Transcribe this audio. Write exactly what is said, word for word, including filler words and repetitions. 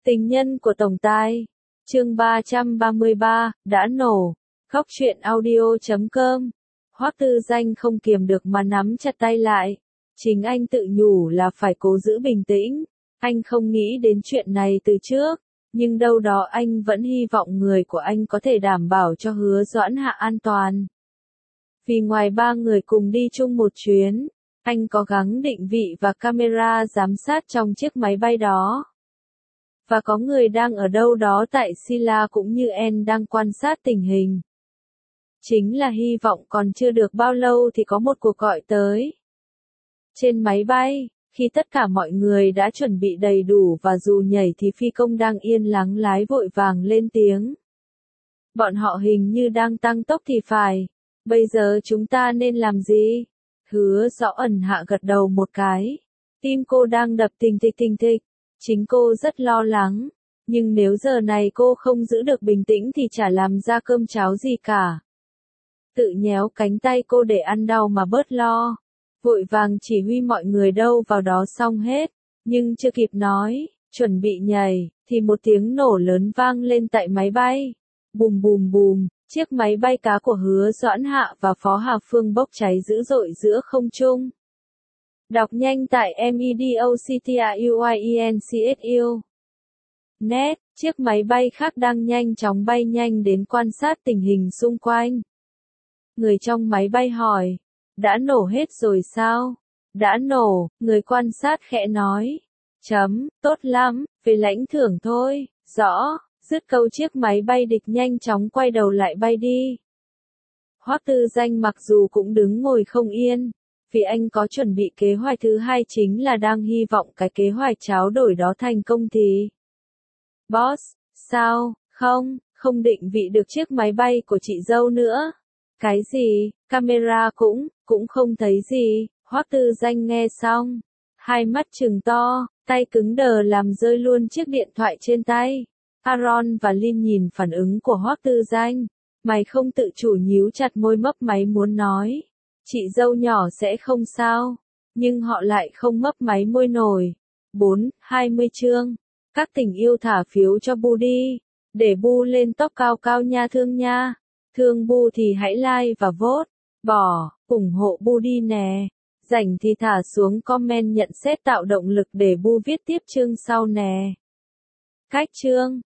Tình nhân của tổng tài. Chương ba trăm ba mươi ba, đã nổ. Khóc chuyện audio chấm com. Hoắc Tư Danh không kiềm được mà nắm chặt tay lại. Chính anh tự nhủ là phải cố giữ bình tĩnh. Anh không nghĩ đến chuyện này từ trước, nhưng đâu đó anh vẫn hy vọng người của anh có thể đảm bảo cho Hứa Doãn Hạ an toàn. Vì ngoài ba người cùng đi chung một chuyến, anh có gắng định vị và camera giám sát trong chiếc máy bay đó. Và có người đang ở đâu đó tại Silla cũng như En đang quan sát tình hình. Chính là hy vọng còn chưa được bao lâu thì có một cuộc gọi tới. Trên máy bay, khi tất cả mọi người đã chuẩn bị đầy đủ và dù nhảy thì phi công đang yên lắng lái vội vàng lên tiếng. Bọn họ hình như đang tăng tốc thì phải. Bây giờ chúng ta nên làm gì? Hứa Doãn Hạ gật đầu một cái. Tim cô đang đập thình thịch thình thịch. Chính cô rất lo lắng. Nhưng nếu giờ này cô không giữ được bình tĩnh thì chả làm ra cơm cháo gì cả. Tự nhéo cánh tay cô để ăn đau mà bớt lo. Vội vàng chỉ huy mọi người đâu vào đó xong hết. Nhưng chưa kịp nói, chuẩn bị nhảy, thì một tiếng nổ lớn vang lên tại máy bay. Bùm bùm bùm, chiếc máy bay cá của Hứa Doãn Hạ và Phó Hà Phương bốc cháy dữ dội giữa không trung. Đọc nhanh tại medoctruincsu. Net, chiếc máy bay khác đang nhanh chóng bay nhanh đến quan sát tình hình xung quanh. Người trong máy bay hỏi, đã nổ hết rồi sao? Đã nổ, người quan sát khẽ nói. Chấm, tốt lắm, về lãnh thưởng thôi, rõ. Dứt câu chiếc máy bay địch nhanh chóng quay đầu lại bay đi. Hoắc Tư Danh mặc dù cũng đứng ngồi không yên, vì anh có chuẩn bị kế hoạch thứ hai chính là đang hy vọng cái kế hoạch tráo đổi đó thành công thì. Boss, sao, không, không định vị được chiếc máy bay của chị dâu nữa. Cái gì, camera cũng, cũng không thấy gì, Hoắc Tư Danh nghe xong. Hai mắt trừng to, tay cứng đờ làm rơi luôn chiếc điện thoại trên tay. Aaron và Lin nhìn phản ứng của Hoắc Tư Danh. Mày không tự chủ nhíu chặt môi mấp máy muốn nói. Chị dâu nhỏ sẽ không sao. Nhưng họ lại không mấp máy môi nổi. bốn, hai mươi chương. Các tình yêu thả phiếu cho Bu đi. Để Bu lên top cao cao nha thương nha. Thương Bu thì hãy like và vote. Bỏ, ủng hộ Bu đi nè. Rảnh thì thả xuống comment nhận xét tạo động lực để Bu viết tiếp chương sau nè. Cách chương.